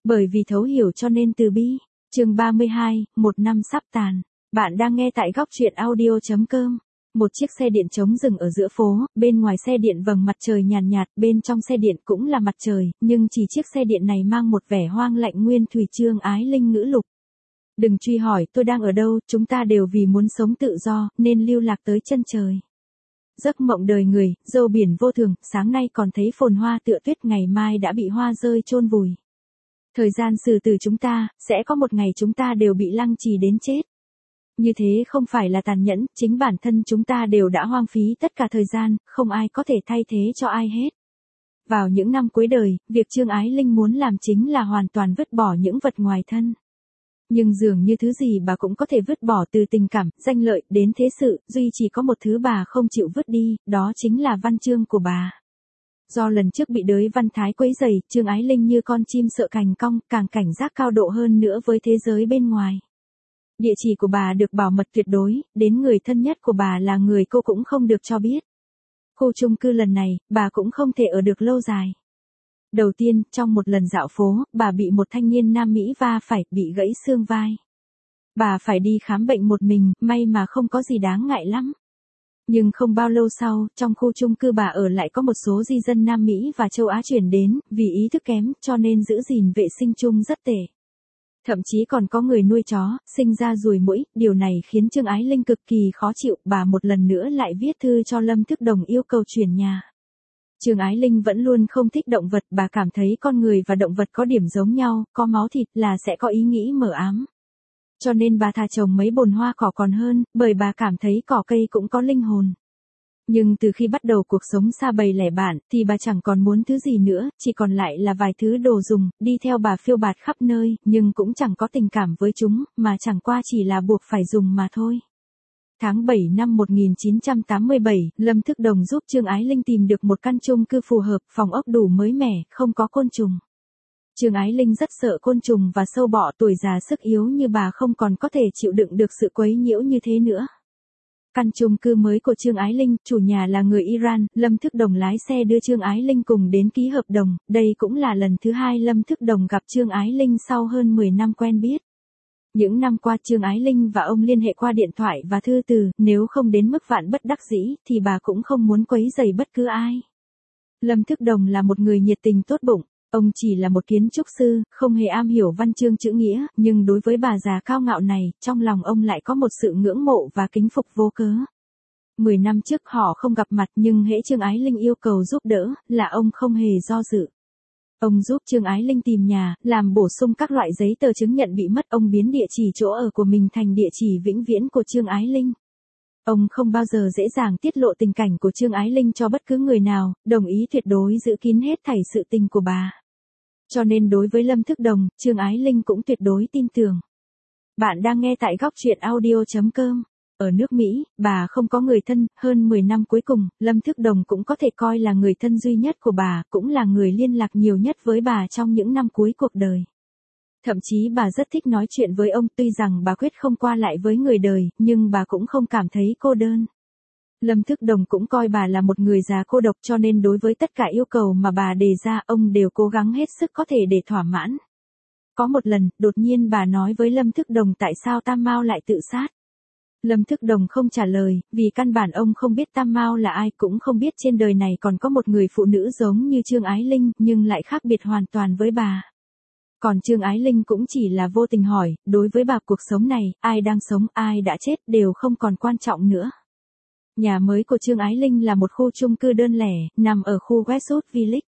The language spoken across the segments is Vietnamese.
Bởi vì thấu hiểu cho nên từ bi. Chương 32, một năm sắp tàn. Bạn đang nghe tại góc truyện audio.com. Một chiếc xe điện trống dừng ở giữa phố, bên ngoài xe điện vầng mặt trời nhàn nhạt, bên trong xe điện cũng là mặt trời, nhưng chỉ chiếc xe điện này mang một vẻ hoang lạnh nguyên thủy. Trương Ái Linh ngữ lục. Đừng truy hỏi tôi đang ở đâu, chúng ta đều vì muốn sống tự do, nên lưu lạc tới chân trời. Giấc mộng đời người, dâu biển vô thường, sáng nay còn thấy phồn hoa tựa tuyết, ngày mai đã bị hoa rơi chôn vùi. Thời gian xử tử chúng ta, sẽ có một ngày chúng ta đều bị lăng trì đến chết. Như thế không phải là tàn nhẫn, chính bản thân chúng ta đều đã hoang phí tất cả thời gian, không ai có thể thay thế cho ai hết. Vào những năm cuối đời, việc Trương Ái Linh muốn làm chính là hoàn toàn vứt bỏ những vật ngoài thân. Nhưng dường như thứ gì bà cũng có thể vứt bỏ, từ tình cảm, danh lợi, đến thế sự, duy chỉ có một thứ bà không chịu vứt đi, đó chính là văn chương của bà. Do lần trước bị đới văn thái quấy rầy, Trương Ái Linh như con chim sợ cành cong, càng cảnh giác cao độ hơn nữa với thế giới bên ngoài. Địa chỉ của bà được bảo mật tuyệt đối, đến người thân nhất của bà là người cô cũng không được cho biết. Khu chung cư lần này, bà cũng không thể ở được lâu dài. Đầu tiên, trong một lần dạo phố, bà bị một thanh niên Nam Mỹ va phải, bị gãy xương vai. Bà phải đi khám bệnh một mình, may mà không có gì đáng ngại lắm. Nhưng không bao lâu sau, trong khu chung cư bà ở lại có một số di dân Nam Mỹ và châu Á chuyển đến, vì ý thức kém, cho nên giữ gìn vệ sinh chung rất tệ. Thậm chí còn có người nuôi chó, sinh ra ruồi muỗi, điều này khiến Trương Ái Linh cực kỳ khó chịu, bà một lần nữa lại viết thư cho Lâm Thức Đồng yêu cầu chuyển nhà. Trương Ái Linh vẫn luôn không thích động vật, bà cảm thấy con người và động vật có điểm giống nhau, có máu thịt là sẽ có ý nghĩ mờ ám. Cho nên bà thà trồng mấy bồn hoa cỏ còn hơn, bởi bà cảm thấy cỏ cây cũng có linh hồn. Nhưng từ khi bắt đầu cuộc sống xa bầy lẻ bạn, thì bà chẳng còn muốn thứ gì nữa, chỉ còn lại là vài thứ đồ dùng, đi theo bà phiêu bạt khắp nơi, nhưng cũng chẳng có tình cảm với chúng, mà chẳng qua chỉ là buộc phải dùng mà thôi. Tháng 7 năm 1987, Lâm Thức Đồng giúp Trương Ái Linh tìm được một căn chung cư phù hợp, phòng ốc đủ mới mẻ, không có côn trùng. Trương Ái Linh rất sợ côn trùng và sâu bọ, tuổi già sức yếu như bà không còn có thể chịu đựng được sự quấy nhiễu như thế nữa. Căn chung cư mới của Trương Ái Linh, chủ nhà là người Iran, Lâm Thức Đồng lái xe đưa Trương Ái Linh cùng đến ký hợp đồng, đây cũng là lần thứ hai Lâm Thức Đồng gặp Trương Ái Linh sau hơn 10 năm quen biết. Những năm qua Trương Ái Linh và ông liên hệ qua điện thoại và thư từ, nếu không đến mức vạn bất đắc dĩ, thì bà cũng không muốn quấy rầy bất cứ ai. Lâm Thức Đồng là một người nhiệt tình tốt bụng, ông chỉ là một kiến trúc sư, không hề am hiểu văn chương chữ nghĩa, nhưng đối với bà già cao ngạo này, trong lòng ông lại có một sự ngưỡng mộ và kính phục vô cớ. 10 năm trước họ không gặp mặt nhưng hễ Trương Ái Linh yêu cầu giúp đỡ, là ông không hề do dự. Ông giúp Trương Ái Linh tìm nhà, làm bổ sung các loại giấy tờ chứng nhận bị mất, ông biến địa chỉ chỗ ở của mình thành địa chỉ vĩnh viễn của Trương Ái Linh. Ông không bao giờ dễ dàng tiết lộ tình cảnh của Trương Ái Linh cho bất cứ người nào, đồng ý tuyệt đối giữ kín hết thảy sự tình của bà. Cho nên đối với Lâm Thức Đồng, Trương Ái Linh cũng tuyệt đối tin tưởng. Bạn đang nghe tại góc truyện audio.com. Ở nước Mỹ, bà không có người thân, hơn 10 năm cuối cùng, Lâm Thức Đồng cũng có thể coi là người thân duy nhất của bà, cũng là người liên lạc nhiều nhất với bà trong những năm cuối cuộc đời. Thậm chí bà rất thích nói chuyện với ông, tuy rằng bà quyết không qua lại với người đời, nhưng bà cũng không cảm thấy cô đơn. Lâm Thức Đồng cũng coi bà là một người già cô độc, cho nên đối với tất cả yêu cầu mà bà đề ra, ông đều cố gắng hết sức có thể để thỏa mãn. Có một lần, đột nhiên bà nói với Lâm Thức Đồng tại sao Tam Mao lại tự sát. Lâm Thức Đồng không trả lời, vì căn bản ông không biết Tam Mao là ai, cũng không biết trên đời này còn có một người phụ nữ giống như Trương Ái Linh, nhưng lại khác biệt hoàn toàn với bà. Còn Trương Ái Linh cũng chỉ là vô tình hỏi, đối với bà cuộc sống này, ai đang sống, ai đã chết đều không còn quan trọng nữa. Nhà mới của Trương Ái Linh là một khu chung cư đơn lẻ, nằm ở khu Westwood Village.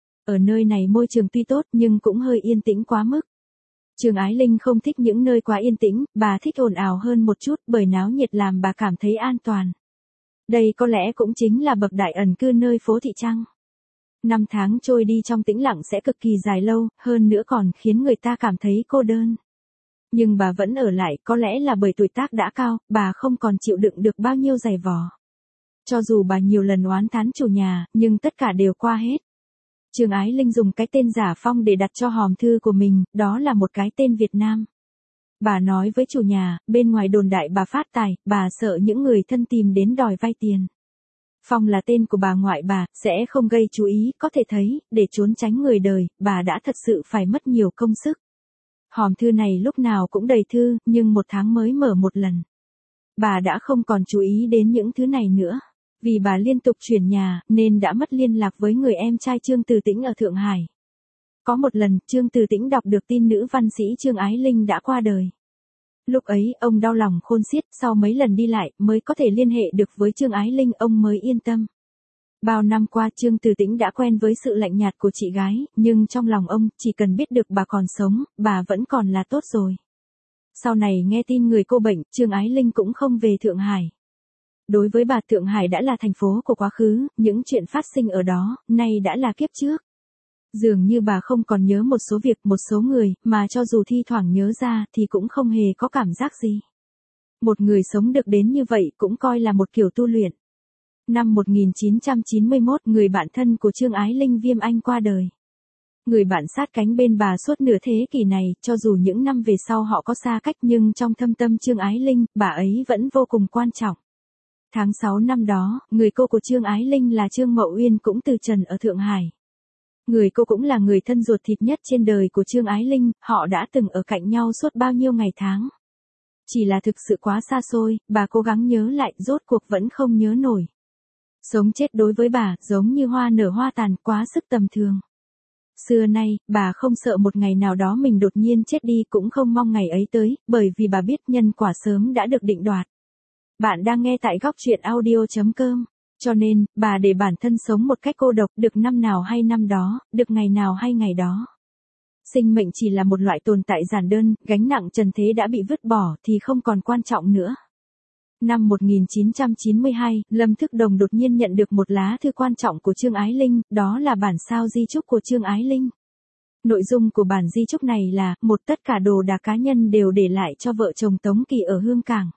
Ở nơi này môi trường tuy tốt nhưng cũng hơi yên tĩnh quá mức. Trương Ái Linh không thích những nơi quá yên tĩnh, bà thích ồn ào hơn một chút, bởi náo nhiệt làm bà cảm thấy an toàn. Đây có lẽ cũng chính là bậc đại ẩn cư nơi phố thị Trăng. Năm tháng trôi đi trong tĩnh lặng sẽ cực kỳ dài lâu, hơn nữa còn khiến người ta cảm thấy cô đơn. Nhưng bà vẫn ở lại, có lẽ là bởi tuổi tác đã cao, bà không còn chịu đựng được bao nhiêu giày vò. Cho dù bà nhiều lần oán thán chủ nhà, nhưng tất cả đều qua hết. Trương Ái Linh dùng cái tên giả Phong để đặt cho hòm thư của mình, đó là một cái tên Việt Nam. Bà nói với chủ nhà, bên ngoài đồn đại bà phát tài, bà sợ những người thân tìm đến đòi vay tiền. Phong là tên của bà ngoại bà, sẽ không gây chú ý, có thể thấy, để trốn tránh người đời, bà đã thật sự phải mất nhiều công sức. Hòm thư này lúc nào cũng đầy thư, nhưng 1 tháng mới mở một lần. Bà đã không còn chú ý đến những thứ này nữa. Vì bà liên tục chuyển nhà, nên đã mất liên lạc với người em trai Trương Từ Tĩnh ở Thượng Hải. Có một lần, Trương Từ Tĩnh đọc được tin nữ văn sĩ Trương Ái Linh đã qua đời. Lúc ấy, ông đau lòng khôn xiết, sau mấy lần đi lại, mới có thể liên hệ được với Trương Ái Linh, ông mới yên tâm. Bao năm qua Trương Từ Tĩnh đã quen với sự lạnh nhạt của chị gái, nhưng trong lòng ông, chỉ cần biết được bà còn sống, bà vẫn còn là tốt rồi. Sau này nghe tin người cô bệnh, Trương Ái Linh cũng không về Thượng Hải. Đối với bà, Thượng Hải đã là thành phố của quá khứ, những chuyện phát sinh ở đó, nay đã là kiếp trước. Dường như bà không còn nhớ một số việc, một số người, mà cho dù thi thoảng nhớ ra thì cũng không hề có cảm giác gì. Một người sống được đến như vậy cũng coi là một kiểu tu luyện. Năm 1991, người bạn thân của Trương Ái Linh Viêm Anh qua đời. Người bạn sát cánh bên bà suốt nửa thế kỷ này, cho dù những năm về sau họ có xa cách nhưng trong thâm tâm Trương Ái Linh, bà ấy vẫn vô cùng quan trọng. Tháng 6 năm đó, người cô của Trương Ái Linh là Trương Mậu Uyên cũng từ trần ở Thượng Hải. Người cô cũng là người thân ruột thịt nhất trên đời của Trương Ái Linh, họ đã từng ở cạnh nhau suốt bao nhiêu ngày tháng. Chỉ là thực sự quá xa xôi, bà cố gắng nhớ lại, rốt cuộc vẫn không nhớ nổi. Sống chết đối với bà, giống như hoa nở hoa tàn, quá sức tầm thường. Xưa nay, bà không sợ một ngày nào đó mình đột nhiên chết đi, cũng không mong ngày ấy tới, bởi vì bà biết nhân quả sớm đã được định đoạt. Bạn đang nghe tại góc truyện audio.com. Cho nên, bà để bản thân sống một cách cô độc, được năm nào hay năm đó, được ngày nào hay ngày đó. Sinh mệnh chỉ là một loại tồn tại giản đơn, gánh nặng trần thế đã bị vứt bỏ thì không còn quan trọng nữa. Năm 1992, Lâm Thức Đồng đột nhiên nhận được một lá thư quan trọng của Trương Ái Linh, đó là bản sao di chúc của Trương Ái Linh. Nội dung của bản di chúc này là, một, tất cả đồ đạc cá nhân đều để lại cho vợ chồng Tống Kỳ ở Hương Cảng.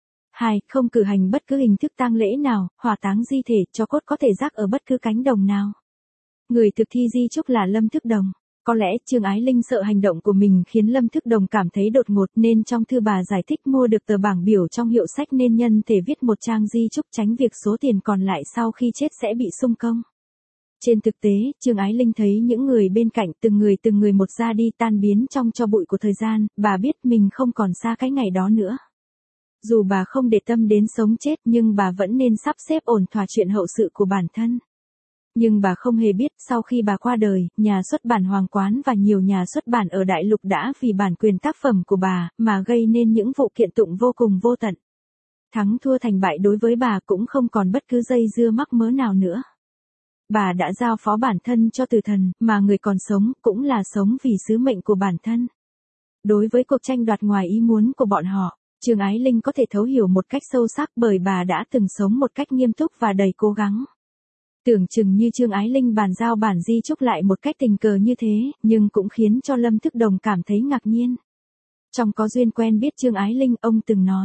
2. Không cử hành bất cứ hình thức tang lễ nào, hỏa táng di thể, tro cốt có thể rác ở bất cứ cánh đồng nào. Người thực thi di chúc là Lâm Thức Đồng. Có lẽ Trương Ái Linh sợ hành động của mình khiến Lâm Thức Đồng cảm thấy đột ngột, nên trong thư bà giải thích mua được tờ bảng biểu trong hiệu sách nên nhân thể viết một trang di chúc, tránh việc số tiền còn lại sau khi chết sẽ bị sung công. Trên thực tế, Trương Ái Linh thấy những người bên cạnh từng người một ra đi, tan biến trong tro bụi của thời gian, bà biết mình không còn xa cái ngày đó nữa. Dù bà không để tâm đến sống chết nhưng bà vẫn nên sắp xếp ổn thỏa chuyện hậu sự của bản thân. Nhưng bà không hề biết, sau khi bà qua đời, nhà xuất bản Hoàng Quán và nhiều nhà xuất bản ở Đại Lục đã vì bản quyền tác phẩm của bà, mà gây nên những vụ kiện tụng vô cùng vô tận. Thắng thua thành bại đối với bà cũng không còn bất cứ dây dưa mắc mớ nào nữa. Bà đã giao phó bản thân cho tử thần, mà người còn sống, cũng là sống vì sứ mệnh của bản thân. Đối với cuộc tranh đoạt ngoài ý muốn của bọn họ, Trương Ái Linh có thể thấu hiểu một cách sâu sắc bởi bà đã từng sống một cách nghiêm túc và đầy cố gắng. Tưởng chừng như Trương Ái Linh bàn giao bản di chúc lại một cách tình cờ như thế, nhưng cũng khiến cho Lâm Thức Đồng cảm thấy ngạc nhiên. Trong có duyên quen biết Trương Ái Linh, ông từng nói.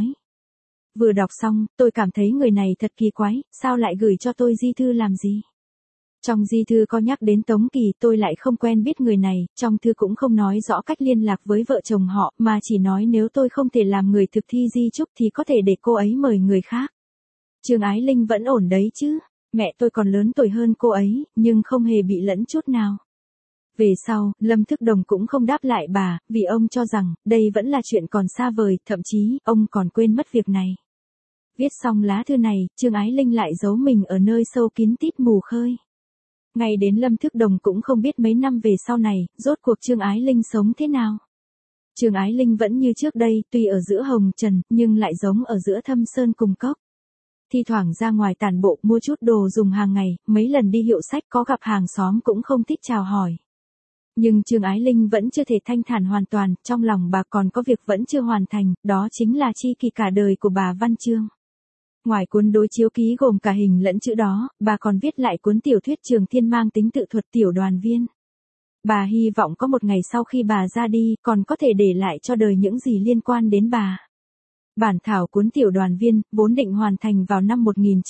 Vừa đọc xong, tôi cảm thấy người này thật kỳ quái, sao lại gửi cho tôi di thư làm gì? Trong di thư có nhắc đến Tống Kỳ, tôi lại không quen biết người này, trong thư cũng không nói rõ cách liên lạc với vợ chồng họ, mà chỉ nói nếu tôi không thể làm người thực thi di chúc thì có thể để cô ấy mời người khác. Trương Ái Linh vẫn ổn đấy chứ? Mẹ tôi còn lớn tuổi hơn cô ấy, nhưng không hề bị lẫn chút nào. Về sau, Lâm Thức Đồng cũng không đáp lại bà, vì ông cho rằng, đây vẫn là chuyện còn xa vời, thậm chí, ông còn quên mất việc này. Viết xong lá thư này, Trương Ái Linh lại giấu mình ở nơi sâu kín tít mù khơi. Ngay đến Lâm Thức Đồng cũng không biết mấy năm về sau này, rốt cuộc Trương Ái Linh sống thế nào. Trương Ái Linh vẫn như trước đây, tuy ở giữa hồng trần, nhưng lại giống ở giữa thâm sơn cùng cốc. Thi thoảng ra ngoài tản bộ mua chút đồ dùng hàng ngày, mấy lần đi hiệu sách có gặp hàng xóm cũng không thích chào hỏi. Nhưng Trương Ái Linh vẫn chưa thể thanh thản hoàn toàn, trong lòng bà còn có việc vẫn chưa hoàn thành, đó chính là chi kỷ cả đời của bà Văn Chương. Ngoài cuốn đối chiếu ký gồm cả hình lẫn chữ đó, bà còn viết lại cuốn tiểu thuyết Trường Thiên mang tính tự thuật Tiểu Đoàn Viên. Bà hy vọng có một ngày sau khi bà ra đi, còn có thể để lại cho đời những gì liên quan đến bà. Bản thảo cuốn Tiểu Đoàn Viên, vốn định hoàn thành vào năm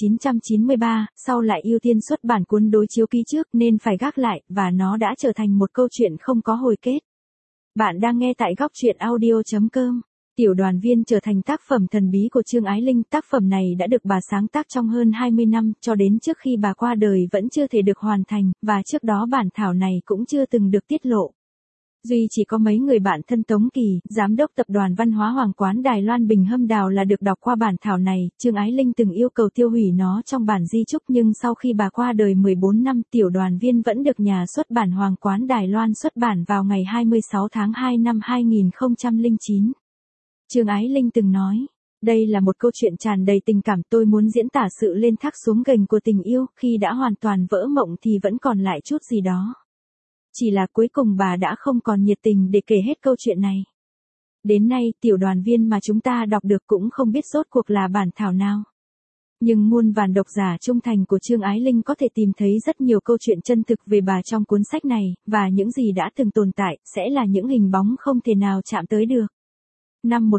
1993, sau lại ưu tiên xuất bản cuốn đối chiếu ký trước nên phải gác lại, và nó đã trở thành một câu chuyện không có hồi kết. Bạn đang nghe tại góc truyện audio.com. Tiểu đoàn viên trở thành tác phẩm thần bí của Trương Ái Linh, tác phẩm này đã được bà sáng tác trong hơn 20 năm, cho đến trước khi bà qua đời vẫn chưa thể được hoàn thành, và trước đó bản thảo này cũng chưa từng được tiết lộ. Duy chỉ có mấy người bạn thân Tống Kỳ, giám đốc tập đoàn văn hóa Hoàng quán Đài Loan Bình Hâm Đào là được đọc qua bản thảo này. Trương Ái Linh từng yêu cầu tiêu hủy nó trong bản di chúc, nhưng sau khi bà qua đời 14 năm, tiểu đoàn viên vẫn được nhà xuất bản Hoàng quán Đài Loan xuất bản vào ngày 26 tháng 2 năm 2009. Trương Ái Linh từng nói, đây là một câu chuyện tràn đầy tình cảm, tôi muốn diễn tả sự lên thác xuống gành của tình yêu, khi đã hoàn toàn vỡ mộng thì vẫn còn lại chút gì đó. Chỉ là cuối cùng bà đã không còn nhiệt tình để kể hết câu chuyện này. Đến nay, tiểu đoàn viên mà chúng ta đọc được cũng không biết rốt cuộc là bản thảo nào. Nhưng muôn vàn độc giả trung thành của Trương Ái Linh có thể tìm thấy rất nhiều câu chuyện chân thực về bà trong cuốn sách này, và những gì đã từng tồn tại, sẽ là những hình bóng không thể nào chạm tới được. Năm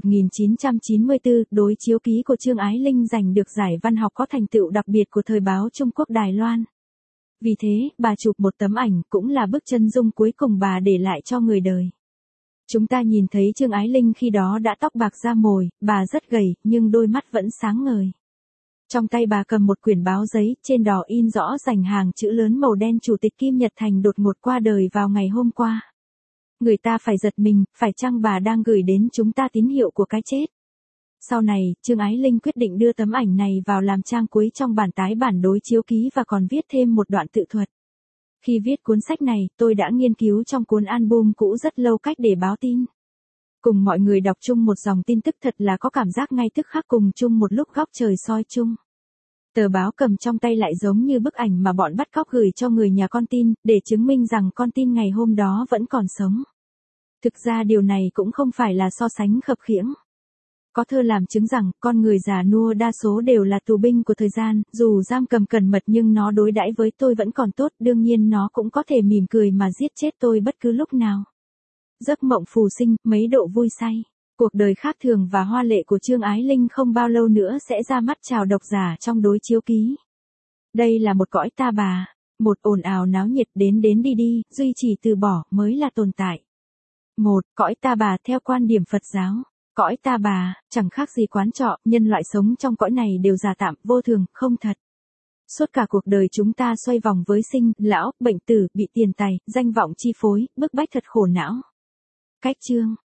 1994, đối chiếu ký của Trương Ái Linh giành được giải văn học có thành tựu đặc biệt của thời báo Trung Quốc Đài Loan. Vì thế, bà chụp một tấm ảnh cũng là bức chân dung cuối cùng bà để lại cho người đời. Chúng ta nhìn thấy Trương Ái Linh khi đó đã tóc bạc da mồi, bà rất gầy, nhưng đôi mắt vẫn sáng ngời. Trong tay bà cầm một quyển báo giấy, trên đó in rõ rành hàng chữ lớn màu đen: Chủ tịch Kim Nhật Thành đột ngột qua đời vào ngày hôm qua. Người ta phải giật mình, phải chăng bà đang gửi đến chúng ta tín hiệu của cái chết? Sau này, Trương Ái Linh quyết định đưa tấm ảnh này vào làm trang cuối trong bản tái bản đối chiếu ký và còn viết thêm một đoạn tự thuật. Khi viết cuốn sách này, tôi đã nghiên cứu trong cuốn album cũ rất lâu cách để báo tin. Cùng mọi người đọc chung một dòng tin tức thật là có cảm giác ngay tức khắc cùng chung một lúc góc trời soi chung. Tờ báo cầm trong tay lại giống như bức ảnh mà bọn bắt cóc gửi cho người nhà con tin, để chứng minh rằng con tin ngày hôm đó vẫn còn sống. Thực ra điều này cũng không phải là so sánh khập khiễng. Có thơ làm chứng rằng, con người già nua đa số đều là tù binh của thời gian, dù giam cầm cẩn mật nhưng nó đối đãi với tôi vẫn còn tốt, đương nhiên nó cũng có thể mỉm cười mà giết chết tôi bất cứ lúc nào. Giấc mộng phù sinh, mấy độ vui say. Cuộc đời khác thường và hoa lệ của Trương Ái Linh không bao lâu nữa sẽ ra mắt chào độc giả trong đối chiếu ký. Đây là một cõi ta bà, một ồn ào náo nhiệt, đến đến đi đi, duy trì từ bỏ mới là tồn tại. Một, cõi ta bà theo quan điểm Phật giáo. Cõi ta bà, chẳng khác gì quán trọ, nhân loại sống trong cõi này đều giả tạm, vô thường, không thật. Suốt cả cuộc đời chúng ta xoay vòng với sinh, lão, bệnh tử, bị tiền tài, danh vọng chi phối, bức bách thật khổ não. Cách chương